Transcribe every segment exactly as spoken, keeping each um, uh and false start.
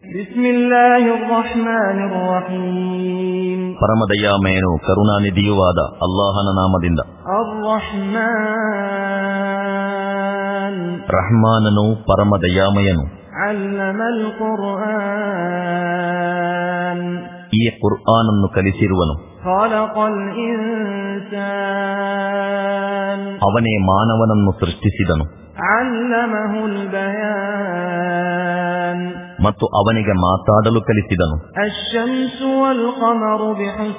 ಬಿಸ್ಮಿಲ್ಲಾಹಿರ್ ರಹ್ಮಾನಿರ್ ರಹೀಮ್. ಪರಮದಯಾಮಯನು ಕರುಣಾನಿಧಿಯುವಾದ ಅಲ್ಲಾಹನ ನಾಮದಿಂದ. ಅರ್ ರಹ್ಮಾನ್, ರಹ್ಮಾನನು ಪರಮದಯಾಮಯನು. ಅಲ್ಲಮಲ್ ಕುರ್ಆನ್, ಈ ಕುರ್ಆನನ್ನು ಕಲಿಸಿರುವನು. ಖಲಕಲ್ ಇನ್ಸಾನ್, ಅವನೇ ಮಾನವನನ್ನು ಸೃಷ್ಟಿಸಿದನು. ಅಲ್ಲಮಹುಲ್ ಬಯಾನ್, ಮತ್ತು ಅವನಿಗೆ ಮಾತಾಡಲು ಕಲಿಸಿದನು. ಅಶ್ಶಮ್ಸು ವಲ್ ಕಮರು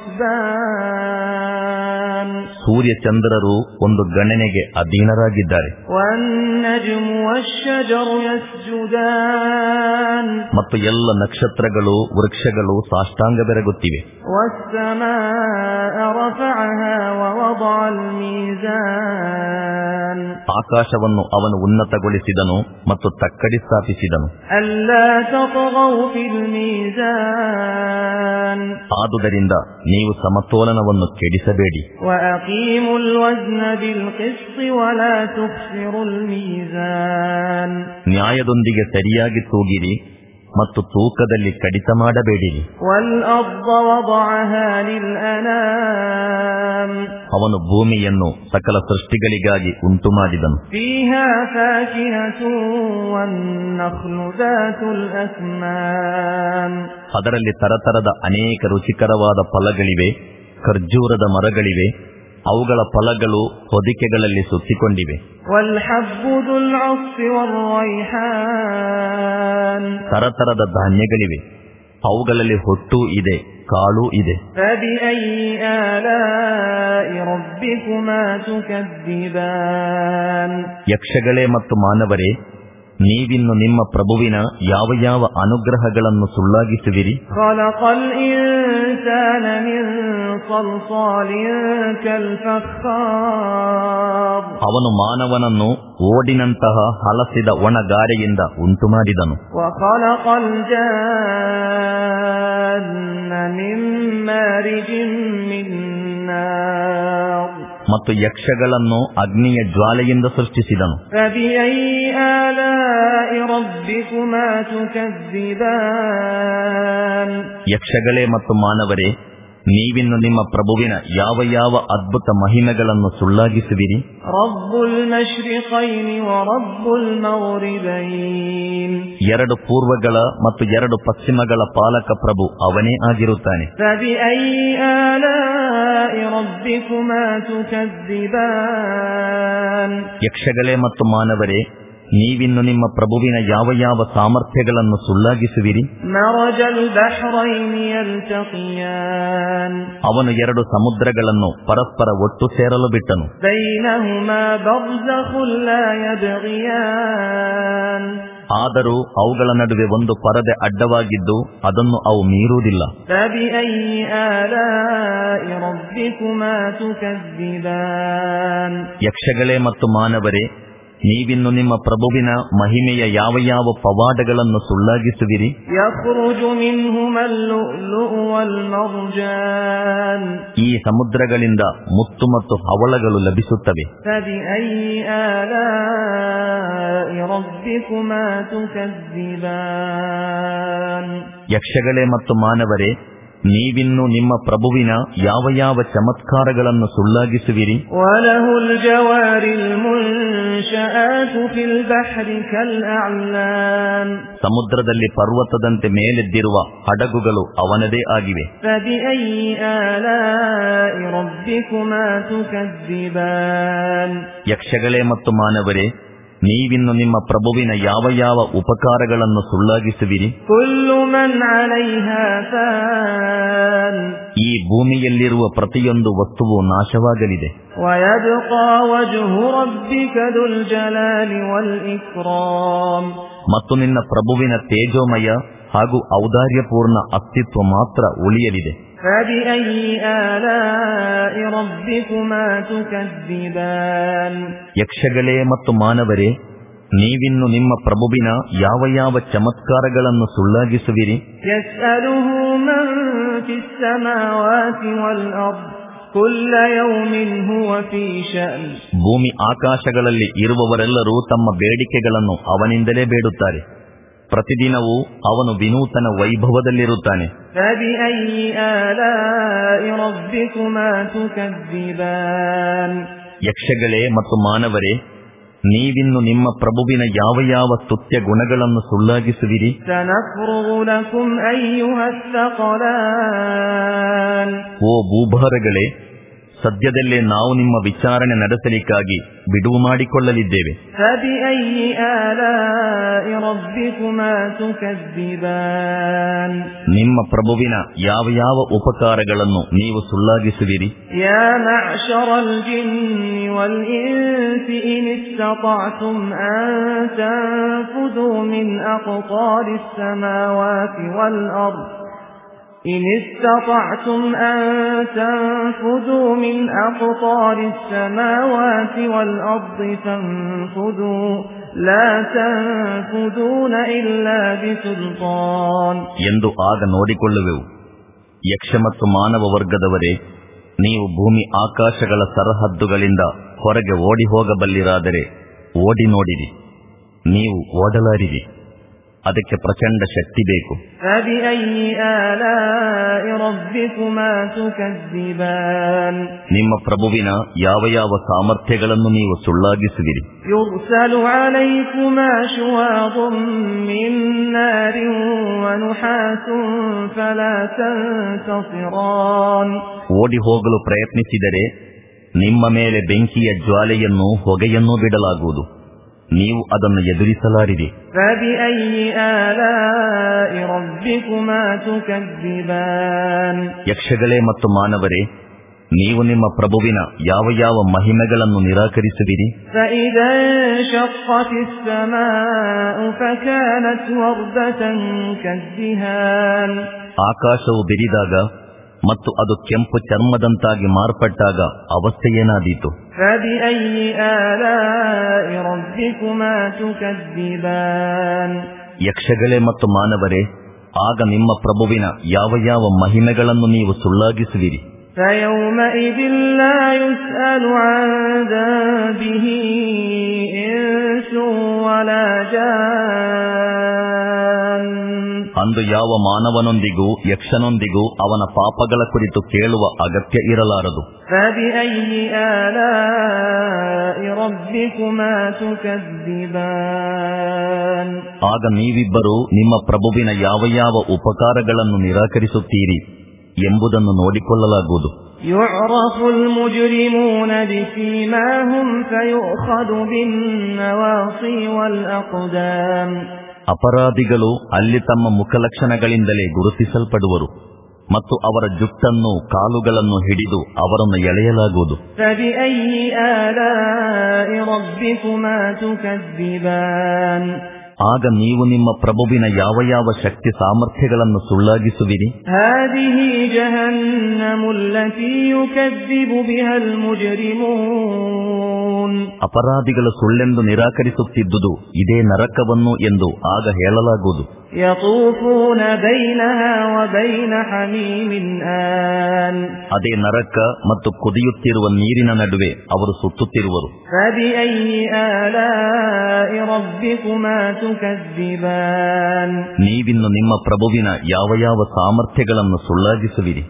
ಬಿಹುಸ್ಬಾನ್, ಸೂರ್ಯ ಚಂದ್ರರು ಒಂದು ಗಣನೆಗೆ ಅಧೀನರಾಗಿದ್ದಾರೆ. ವನ್ನಜ್ಮು ವಶ್ಶಜರು ಯಸ್ಜುದಾನ್, ಮತ್ತು ಎಲ್ಲ ನಕ್ಷತ್ರಗಳು ವೃಕ್ಷಗಳು ಸಾಷ್ಟಾಂಗ ಬೆರಗುತ್ತಿವೆ. ವಸ್ಸಮಾಅ ರಫಅಹಾ ವವದಅಲ್ ಮೀಜಾನ್, ಆಕಾಶವನ್ನು ಅವನು ಉನ್ನತಗೊಳಿಸಿದನು ಮತ್ತು ತಕ್ಕಡಿ ಸ್ಥಾಪಿಸಿದನು. ಅಲ್ಲಾ ತತ್ಗೌ ಫಿಲ್ ಮೀಜಾನ್, ಆದುದರಿಂದ ನೀವು ಸಮತೋಲನವನ್ನು ಕೆಡಿಸಬೇಡಿ. ವಅಕೀಮುಲ್ ವಜ್ನ ಬಿಲ್ ಕಿಸ್ತ್ ವಲಾ ತುಖ್ಸಿರುಲ್ ಮೀಜಾನ್, ನ್ಯಾಯದೊಂದಿಗೆ ಸರಿಯಾಗಿ ತೂಗಿರಿ ಮತ್ತು ತೂಕದಲ್ಲಿ ಕಡಿತ ಮಾಡಬೇಡಿರಿ. ವಲ್ ಅರ್ದ ವದಅಹಾ ಲಿಲ್ ಅನಾಮ್, ಅವನು ಭೂಮಿಯನ್ನು ಸಕಲ ಸೃಷ್ಟಿಗಳಿಗಾಗಿ ಉಂಟು ಮಾಡಿದನು. ಫೀಹಾ ಫಾಕಿಹತು ವನ್ನಖ್ಲು ದಾತುಲ್ ಅಸ್ಮಾನ್, ಅದರಲ್ಲಿ ತರತರದ ಅನೇಕ ರುಚಿಕರವಾದ ಫಲಗಳಿವೆ. ಖರ್ಜೂರದ ಮರಗಳಿವೆ, ಅವುಗಳ ಫಲಗಳು ಹೊದಿಕೆಗಳಲ್ಲಿ ಸುತ್ತಿಕೊಂಡಿವೆ. ವಲ್ ಹಬ್ಬು ದುಲ್ ಅಸ್ಫಿ ವರ್ ರೈಹಾನ್, ತರತರದ ಧಾನ್ಯಗಳಿವೆ, ಅವುಗಳಲ್ಲಿ ಹೊಟ್ಟು ಇದೆ, ಕಾಳು ಇದೆ. ಫಬಿಅಯ್ಯಿ ಆಲಾಇ ರಬ್ಬಿಕುಮಾ ತುಕದ್ದಿಬಾನ್, ಯಕ್ಷಗಳೇ ಮತ್ತು ಮಾನವರೇ, ನೀವಿನ್ನು ನಿಮ್ಮ ಪ್ರಭುವಿನ ಯಾವ ಯಾವ ಅನುಗ್ರಹಗಳನ್ನು ಸುಳ್ಳಾಗಿಸುವಿರಿ? ಖಲಕಲ್ ಇನ್ಸಾನ ಮಿನ್ ಸಲ್ಸಾಲಿನ್ ಕಲ್ ಫಖ್ಖಾರ್, ಅವನು ಮಾನವನನ್ನು ಓಡಿನಂತಹ ಹಲಸಿದ ಒಣಗಾರೆಯಿಂದ ಉಂಟು ಮಾಡಿದನು. ವಖಲಕಲ್ ಜಾನ್ನ ಮಿನ್ ಮಾರಿಜಿನ್ ಮಿನ್ ನಾರ್, ಮತ್ತು ಯಕ್ಷಗಳನ್ನು ಅಗ್ನಿಯ ಜ್ವಾಲೆಯಿಂದ ಸೃಷ್ಟಿಸಿದನು. ಫಬಿಅಯ್ಯಿ ಆಲಾಇ ರಬ್ಬಿಕುಮಾ ತುಕದ್ದಿಬಾನ್, ಯಕ್ಷಗಳೇ ಮತ್ತು ಮಾನವರೇ, ನೀವಿನ್ನು ನಿಮ್ಮ ಪ್ರಭುವಿನ ಯಾವ ಯಾವ ಅದ್ಭುತ ಮಹಿಮೆಗಳನ್ನು ಸುಳ್ಳಾಗಿಸುವಿರಿ? ರಬ್ಬುಲ್ ಮಶ್ರಿಕೈನಿ ವ ರಬ್ಬುಲ್ ಮಗ್ರಿಬೈನ್, ಎರಡು ಪೂರ್ವಗಳ ಮತ್ತು ಎರಡು ಪಶ್ಚಿಮಗಳ ಪಾಲಕ ಪ್ರಭು ಅವನೇ ಆಗಿರುತ್ತಾನೆ. ಫಬಿಅಯ್ಯಿ ಆಲಾಇ ರಬ್ಬಿಕುಮಾ ತುಕದ್ದಿಬಾನ್, ಯಕ್ಷಗಳೇ ಮತ್ತು ಮಾನವರೇ, ನೀವಿನ್ನು ನಿಮ್ಮ ಪ್ರಭುವಿನ ಯಾವ ಯಾವ ಸಾಮರ್ಥ್ಯಗಳನ್ನು ಸುಳ್ಳಾಗಿಸುವಿರಿ? ಮರಜಲ್ ಬಹ್ರೈನಿ ಯಲ್ತಕಿಯಾನ್, ಅವನು ಎರಡು ಸಮುದ್ರಗಳನ್ನು ಪರಸ್ಪರ ಒಟ್ಟು ಸೇರಲು ಬಿಟ್ಟನು. ಬೈನಹುಮಾ ಬರ್ಜಖುನ್ ಲಾ ಯಬ್ಗಿಯಾನ್, ಆದರೂ ಅವುಗಳ ನಡುವೆ ಒಂದು ಪರದೆ ಅಡ್ಡವಾಗಿದ್ದು ಅದನ್ನು ಅವು ಮೀರುವುದಿಲ್ಲ. ಫಬಿಅಯ್ಯಿ ಆಲಾಇ ರಬ್ಬಿಕುಮಾ ತುಕದ್ದಿಬಾನ್, ಯಕ್ಷಗಳೇ ಮತ್ತು ಮಾನವರೇ, ನೀವಿನ್ನು ನಿಮ್ಮ ಪ್ರಭುವಿನ ಮಹಿಮೆಯ ಯಾವ ಯಾವ ಪವಾಡಗಳನ್ನು ಸುಳ್ಳಾಗಿಸುವಿರಿ? ಯಖ್ರುಜು ಮಿನ್ಹುಮಲ್ ಲುಅ್ಲುಅು ವಲ್ ಮರ್ಜಾನ್, ಈ ಸಮುದ್ರಗಳಿಂದ ಮುತ್ತು ಮತ್ತು ಹವಳಗಳು ಲಭಿಸುತ್ತವೆ. ಫಬಿಅಯ್ಯಿ ಆಲಾಇ ರಬ್ಬಿಕುಮಾ ತುಕದ್ದಿಬಾನ್, ಯಕ್ಷಗಳೇ ಮತ್ತು ಮಾನವರೇ, ನೀವಿನ್ನು ನಿಮ್ಮ ಪ್ರಭುವಿನ ಯಾವ ಯಾವ ಚಮತ್ಕಾರಗಳನ್ನು ಸುಳ್ಳಾಗಿಸುವಿರಿ? ವಲಹುಲ್ ಜವಾರಿಲ್ ಮುನ್ಶಆತು ಫಿಲ್ ಬಹ್ರಿ ಕಲ್ ಅಅ್ಲಾಮ್, ಸಮುದ್ರದಲ್ಲಿ ಪರ್ವತದಂತೆ ಮೇಲೆದ್ದಿರುವ ಹಡಗುಗಳು ಅವನದೇ ಆಗಿವೆ. ಫಬಿಅಯ್ಯಿ ಆಲಾಇ ರಬ್ಬಿಕುಮಾ ತುಕದ್ದಿಬಾನ್, ಯಕ್ಷಗಳೇ ಮತ್ತು ಮಾನವರೇ, ನೀವಿನ್ನು ನಿಮ್ಮ ಪ್ರಭುವಿನ ಯಾವ ಯಾವ ಉಪಕಾರಗಳನ್ನು ಸುಳ್ಳಾಗಿಸುವಿರಿ? ಕುಲ್ಲು ಮನ್ ಅಲೈಹಾ ಫಾನ್, ಈ ಭೂಮಿಯಲ್ಲಿರುವ ಪ್ರತಿಯೊಂದು ವಸ್ತುವು ನಾಶವಾಗಲಿದೆ. ವಯಬ್ಕಾ ವಜ್ಹು ರಬ್ಬಿಕ ದುಲ್ ಜಲಾಲಿ ವಲ್ ಇಕ್ರಾಮ್, ಮತ್ತು ನಿನ್ನ ಪ್ರಭುವಿನ ತೇಜೋಮಯ ಹಾಗೂ ಔದಾರ್ಯಪೂರ್ಣ ಅಸ್ತಿತ್ವ ಮಾತ್ರ ಉಳಿಯಲಿದೆ. ಫಬಿಅಯ್ಯಿ ಆಲಾಇ ರಬ್ಬಿಕುಮಾ ತುಕದ್ದಿಬಾನ್, ಯಕ್ಷಗಳೇ ಮತ್ತು ಮಾನವರೇ, ನೀವಿನ್ನು ನಿಮ್ಮ ಪ್ರಭುವಿನ ಯಾವ ಯಾವ ಚಮತ್ಕಾರಗಳನ್ನು ಸುಳ್ಳಾಗಿಸುವಿರಿ? ಯಸ್ಅಲುಹು ಮನ್ ಫಿಸ್ ಸಮಾವಾತಿ ವಲ್ ಅರ್ದ್ ಕುಲ್ಲ ಯೌಮಿನ್ ಹುವ ಫೀ ಶಅನ್, ಭೂಮಿ ಆಕಾಶಗಳಲ್ಲಿ ಇರುವವರೆಲ್ಲರೂ ತಮ್ಮ ಬೇಡಿಕೆಗಳನ್ನು ಅವನಿಂದಲೇ ಬೇಡುತ್ತಾರೆ. ಪ್ರತಿದಿನವೂ ಅವನು ವಿನೂತನ ವೈಭವದಲ್ಲಿರುತ್ತಾನೆ. ಯಕ್ಷಗಳೇ ಮತ್ತು ಮಾನವರೇ, ನೀವಿನ್ನು ನಿಮ್ಮ ಪ್ರಭುವಿನ ಯಾವ ಯಾವ ಸ್ತುತ್ಯ ಗುಣಗಳನ್ನು ಸುಳ್ಳಾಗಿಸುವಿರಿ? ಓ ಭೂಭಾರಗಳೇ, ಸದ್ಯದಲ್ಲೇ ನಾವು ನಿಮ್ಮ ವಿಚಾರಣೆ ನಡೆಸಲಿಕ್ಕಾಗಿ ಬಿಡುವು ಮಾಡಿಕೊಳ್ಳಲಿದ್ದೇವೆ. ನಿಮ್ಮ ಪ್ರಭುವಿನ ಯಾವ ಯಾವ ಉಪಕಾರಗಳನ್ನು ನೀವು ಸುಳ್ಳಾಗಿಸುವಿರಿ? إن استطعتم أن تنفذوا من أقطار السماوات والأرض فانفذوا لا تنفذون إلا بسلطان ಎಂದು ಆಗ ನೋಡಿಕೊಳ್ಳುವೆವು. ಯಕ್ಷ ಮತ್ತು ಮಾನವ ವರ್ಗದವರೇ, ನೀವು ಭೂಮಿ ಆಕಾಶಗಳ ಸರಹದ್ದುಗಳಿಂದ ಹೊರಗೆ ಓಡಿ ಹೋಗಬಲ್ಲಿರಾದರೆ ಓಡಿ ನೋಡಿರಿ, ನೀವು ಓಡಲಾರಿರಿ. ಅದಕ್ಕೆ ಪ್ರಚಂಡ ಶಕ್ತಿ ಬೇಕು. ನಿಮ್ಮ ಪ್ರಭುವಿನ ಯಾವ ಯಾವ ಸಾಮರ್ಥ್ಯಗಳನ್ನು ನೀವು ಸುಳ್ಳಾಗಿಸುವಿರಿ? ಓಡಿ ಹೋಗಲು ಪ್ರಯತ್ನಿಸಿದರೆ ನಿಮ್ಮ ಮೇಲೆ ಬೆಂಕಿಯ ಜ್ವಾಲೆಯನ್ನು ಹೊಗೆಯನ್ನೂ ಬಿಡಲಾಗುವುದು, ನೀವು ಅದನ್ನು ಎದುರಿಸಲಾರಿರಿ. ಯಕ್ಷಗಳೇ ಮತ್ತು ಮಾನವರೇ, ನೀವು ನಿಮ್ಮ ಪ್ರಭುವಿನ ಯಾವ ಯಾವ ಮಹಿಮೆಗಳನ್ನು ನಿರಾಕರಿಸುವಿರಿ? ಆಕಾಶವು ಬಿರಿದಾಗ ಮತ್ತು ಅದು ಕೆಂಪು ಚರ್ಮದಂತಾಗಿ ಮಾರ್ಪಟ್ಟಾಗ ಅವಸ್ಥೆಯೇನಾದೀತು? ಯಕ್ಷಗಳೇ ಮತ್ತು ಮಾನವರೇ, ಆಗ ನಿಮ್ಮ ಪ್ರಭುವಿನ ಯಾವ ಯಾವ ಮಹಿಮೆಗಳನ್ನು ನೀವು ಸುಳ್ಳಾಗಿಸುವಿರಿ? ಅಂದು ಯಾವ ಮಾನವನೊಂದಿಗೂ ಯಕ್ಷನೊಂದಿಗೂ ಅವನ ಪಾಪಗಳ ಕುರಿತು ಕೇಳುವ ಅಗತ್ಯ ಇರಲಾರದು. ಆಗ ನೀವಿಬ್ಬರು ನಿಮ್ಮ ಪ್ರಭುವಿನ ಯಾವ ಯಾವ ಉಪಕಾರಗಳನ್ನು ನಿರಾಕರಿಸುತ್ತೀರಿ ಎಂಬುದನ್ನು ನೋಡಿಕೊಳ್ಳಲಾಗುವುದು. ಅಪರಾಧಿಗಳು ಅಲ್ಲಿ ತಮ್ಮ ಮುಖಲಕ್ಷಣಗಳಿಂದಲೇ ಗುರುತಿಸಲ್ಪಡುವರು ಮತ್ತು ಅವರ ಜುಟ್ಟನ್ನು ಕಾಲುಗಳನ್ನು ಹಿಡಿದು ಅವರನ್ನು ಎಳೆಯಲಾಗುವುದು. ಆಗ ನೀವು ನಿಮ್ಮ ಪ್ರಭುವಿನ ಯಾವ ಯಾವ ಶಕ್ತಿ ಸಾಮರ್ಥ್ಯಗಳನ್ನು ಸುಳ್ಳಾಗಿಸುವಿರಿ? ಅಪರಾಧಿಗಳು ಸುಳ್ಳೆಂದು ನಿರಾಕರಿಸುತ್ತಿದ್ದುದು ಇದೇ ನರಕವನ್ನು ಎಂದು ಆಗ ಹೇಳಲಾಗುವುದು. ಅದೇ ನರಕ ಮತ್ತು ಕುದಿಯುತ್ತಿರುವ ನೀರಿನ ನಡುವೆ ಅವರು ಸುತ್ತುತ್ತಿರುವರು. ನೀವಿನ್ನು ನಿಮ್ಮ ಪ್ರಭುವಿನ ಯಾವ ಯಾವ ಸಾಮರ್ಥ್ಯಗಳನ್ನು ಸುಳ್ಳಾಗಿಸುವಿರಿ?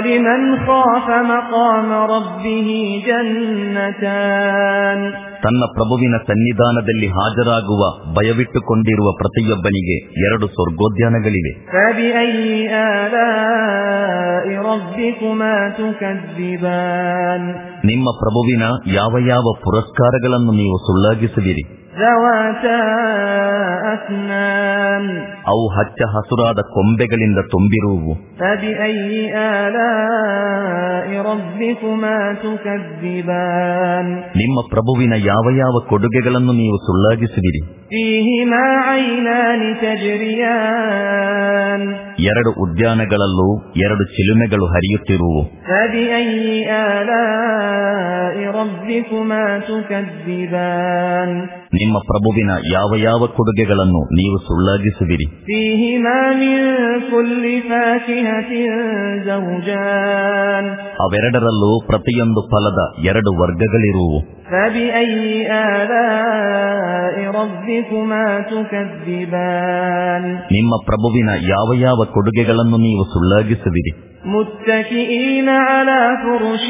ತನ್ನ ಪ್ರಭುವಿನ ಸನ್ನಿಧಾನದಲ್ಲಿ ಹಾಜರಾಗುವ ಭಯವಿಟ್ಟುಕೊಂಡಿರುವ ಪ್ರತಿಯೊಬ್ಬನಿಗೆ ಎರಡು ಸ್ವರ್ಗೋದ್ಯಾನಗಳಿವೆ. ನಿಮ್ಮ ಪ್ರಭುವಿನ ಯಾವ ಯಾವ ಪುರಸ್ಕಾರಗಳನ್ನು ನೀವು ಸುಳ್ಳಾಗಿಸುವಿರಿ? ಅವು ಹಚ್ಚ ಹಸುರಾದ ಕೊಂಬೆಗಳಿಂದ ತುಂಬಿರುವು. ನಿಮ್ಮ ಪ್ರಭುವಿನ ಯಾವ ಯಾವ ಕೊಡುಗೆಗಳನ್ನು ನೀವು ಸುಳ್ಳಾಗಿಸುವಿರಿ? ಎರಡು ಉದ್ಯಾನಗಳಲ್ಲೂ ಎರಡು ಚಿಲುಮೆಗಳು ಹರಿಯುತ್ತಿರುವು. ನಿಮ್ಮ ಪ್ರಭುವಿನ ಯಾವ ಯಾವ ಕೊಡುಗೆಗಳನ್ನು ನೀವು ಸುಳ್ಳಾಗಿಸುವಿರಿ. ಅವೆರಡರಲ್ಲೂ ಪ್ರತಿಯೊಂದು ಫಲದ ಎರಡು ವರ್ಗಗಳಿರುವು. ನಿಮ್ಮ ಪ್ರಭುವಿನ ಯಾವ ಯಾವ ಕೊಡುಗೆಗಳನ್ನು ನೀವು ಸುಳ್ಳಾಗಿಸುವಿರಿ. متكئين على فرش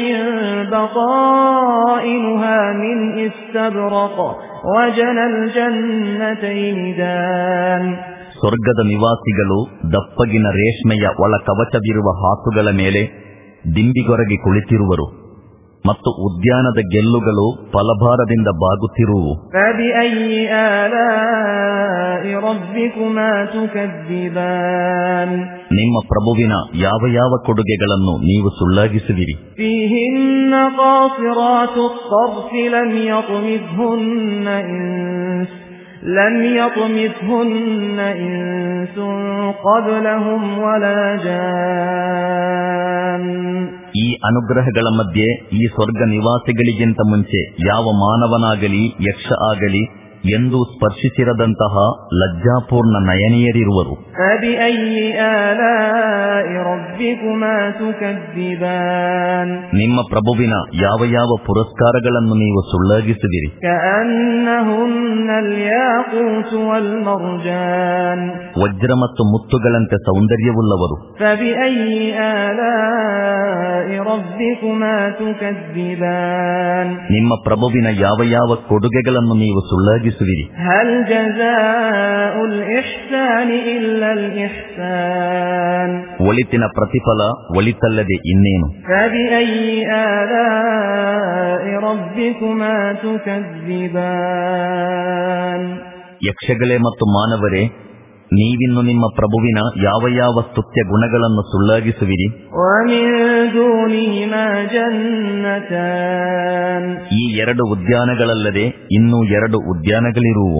بطائنها من استبرق وجنى الجنتين دان. ಸ್ವರ್ಗದ ನಿವಾಸಿಗಳು ದಪ್ಪಗಿನ ರೇಷ್ಮೆಯ ಒಳ ಕವಚವಿರುವ ಹಾಸುಗಳ ಮೇಲೆ ದಿಂಬಿಗೊರಗಿ ಕುಳಿತಿರುವರು ಮತ್ತು ಉದ್ಯಾನದ ಗೆಲ್ಲುಗಳು ಫಲಭಾರದಿಂದ ಬಾಗುತ್ತಿರುವು. ನಿಮ್ಮ ಪ್ರಭುವಿನ ಯಾವ ಯಾವ ಕೊಡುಗೆಗಳನ್ನು ನೀವು ಸುಳ್ಳಾಗಿಸುವಿರಿ. لم يطمثهن إنس قبلهم ولا جان. ಈ ಅನುಗ್ರಹಗಳ ಮಧ್ಯೆ ಈ ಸ್ವರ್ಗ ನಿವಾಸಿಗಳಿಗಿಂತ ಮುಂಚೆ ಯಾವ ಮಾನವನಾಗಲಿ ಯಕ್ಷ ಆಗಲಿ ಎಂದೂ ಸ್ಪರ್ಶಿಸಿರದಂತಹ ಲಜ್ಜಾಪೂರ್ಣ ನಯನೀಯರಿರುವರು. ನಿಮ್ಮ ಪ್ರಭುವಿನ ಯಾವ ಯಾವ ಪುರಸ್ಕಾರಗಳನ್ನು ನೀವು ಸುಳ್ಳಾಗಿಸುವಿರಿ. ವಜ್ರ ಮತ್ತು ಮುತ್ತುಗಳಂತೆ ಸೌಂದರ್ಯವುಳ್ಳವರು. ನಿಮ್ಮ ಪ್ರಭುವಿನ ಯಾವ ಯಾವ ಕೊಡುಗೆಗಳನ್ನು ನೀವು ಸುಳ್ಳಾಗಿಸುವಿರಿ. هل جزاء الإحسان إلا الإحسان. ಒಳಿತಿನ ಪ್ರತಿಫಲ ಒಳಿತಲ್ಲದೆ ಇನ್ನೇನು. فبأي آلاء ربكما تكذبان. ಯಕ್ಷಗಳೇ ಮತ್ತು ಮಾನವರೇ, ನೀವಿನ್ನು ನಿಮ್ಮ ಪ್ರಭುವಿನ ಯಾವ ಯಾವ ಸ್ತುತ್ಯ ಗುಣಗಳನ್ನು ಸುಳ್ಳಾಗಿಸುವಿರಿ. ಈ ಎರಡು ಉದ್ಯಾನಗಳಲ್ಲದೆ ಇನ್ನೂ ಎರಡು ಉದ್ಯಾನಗಳಿರುವು.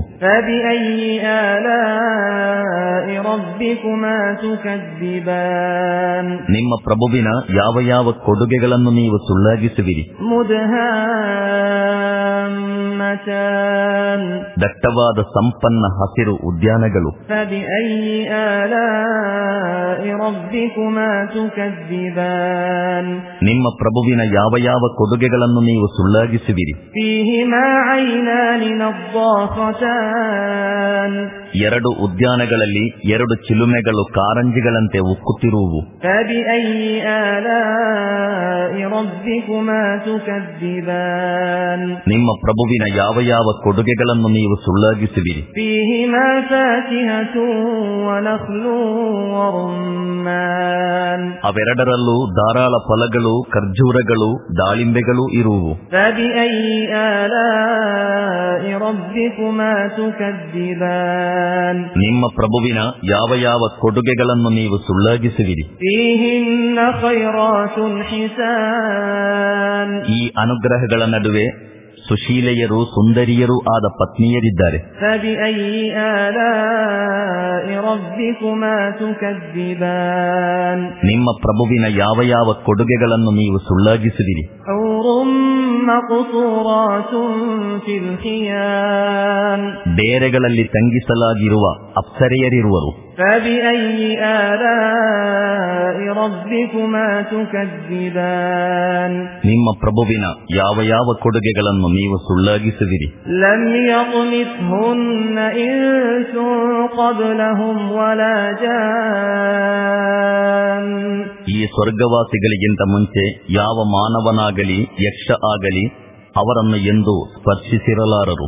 ನಿಮ್ಮ ಪ್ರಭುವಿನ ಯಾವ ಯಾವ ಕೊಡುಗೆಗಳನ್ನು ನೀವು ಸುಳ್ಳಾಗಿಸುವಿರಿ. ದಟ್ಟವಾದ ಸಂಪನ್ನ ಹಸಿರು ಉದ್ಯಾನಗಳು. ನಿಮ್ಮ ಪ್ರಭುವಿನ ಯಾವ ಯಾವ ಕೊಡುಗೆಗಳನ್ನು ನೀವು ಸುಳ್ಳಾಗಿಸುವಿರಿ. ಎರಡು ಉದ್ಯಾನಗಳಲ್ಲಿ ಎರಡು ಚಿಲುಮೆಗಳು ಕಾರಂಜಿಗಳಂತೆ ಉಕ್ಕುತ್ತಿರುವು. ನಿಮ್ಮ ಪ್ರಭುವಿನ ಯಾವ ಯಾವ ಕೊಡುಗೆಗಳನ್ನು ನೀವು ಸುಳ್ಳಾಗಿಸುವಿರಿ. ಅವೆರಡರಲ್ಲೂ ಧಾರಾಳ ಫಲಗಳು, ಖರ್ಜೂರಗಳು, ದಾಳಿಂಬೆಗಳು ಇರುವು. ನಿಮ್ಮ ಪ್ರಭುವಿನ ಯಾವ ಯಾವ ಕೊಡುಗೆಗಳನ್ನು ನೀವು ಸುಳ್ಳಾಗಿಸುವಿರಿ. ಈ ಅನುಗ್ರಹಗಳ ನಡುವೆ ಸುಶೀಲೆಯರು ಸುಂದರಿಯರೂ ಆದ ಪತ್ನಿಯರಿದ್ದಾರೆ. ನಿಮ್ಮ ಪ್ರಭುವಿನ ಯಾವ ಯಾವ ಕೊಡುಗೆಗಳನ್ನು ನೀವು ಸುಳ್ಳಾಗಿಸುವಿರಿ. ಡೇರೆಗಳಲ್ಲಿ ತಂಗಿಸಲಾಗಿರುವ ಅಪ್ಸರೆಯರಿರುವರು. ನಿಮ್ಮ ಪ್ರಭುವಿನ ಯಾವ ಯಾವ ಕೊಡುಗೆಗಳನ್ನು ನೀವು ಸುಳ್ಳಾಗಿಸುವಿರಿ. ಈ ಸ್ವರ್ಗವಾಸಿಗಳಿಗಿಂತ ಮುಂಚೆ ಯಾವ ಮಾನವನಾಗಲಿ ಯಕ್ಷ ಆಗಲಿ ಅವರನ್ನು ಎಂದೂ ಸ್ಪರ್ಶಿಸಿರಲಾರರು.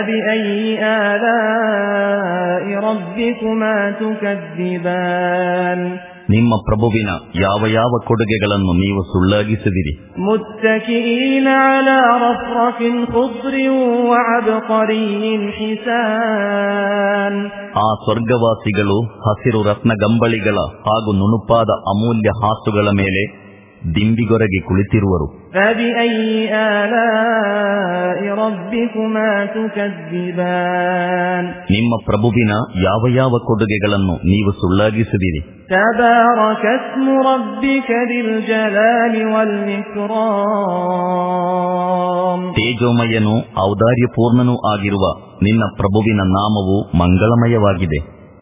ನಿಮ್ಮ ಪ್ರಭುವಿನ ಯಾವ ಯಾವ ಕೊಡುಗೆಗಳನ್ನು ನೀವು ಸುಳ್ಳಾಗಿಸುವಿರಿ. ಮುತ್ತಕಿನ ಅಲಾ ರಫ್ರಫಿನ್ ಖುದ್ರಿನ್ ವಅಬ್ಕರಿನ್ ಹಿಸಾನ್. ಆ ಸ್ವರ್ಗವಾಸಿಗಳು ಹಸಿರು ರತ್ನಗಂಬಳಿಗಳ ಹಾಗೂ ನುಣುಪಾದ ಅಮೂಲ್ಯ ಹಾಸುಗಳ ಮೇಲೆ ದಿಂಬಿಗೊರಗಿ ಕುಳಿತಿರುವರು. فبأي آلاء ربكما تكذبان ನಿಮ್ಮ ಪ್ರಭುವಿನ ಯಾವ ಯಾವ ಕೊಡುಗೆಗಳನ್ನು ನೀವು ಸುಳ್ಳಾಗಿಸುವಿರಿ. تبارك اسم ربك ذي الجلال والإكرام ತೇಜೋಮಯನೂ ಔದಾರ್ಯಪೂರ್ಣನೂ ಆಗಿರುವ ನಿನ್ನ ಪ್ರಭುವಿನ ನಾಮವು ಮಂಗಳಮಯವಾಗಿದೆ.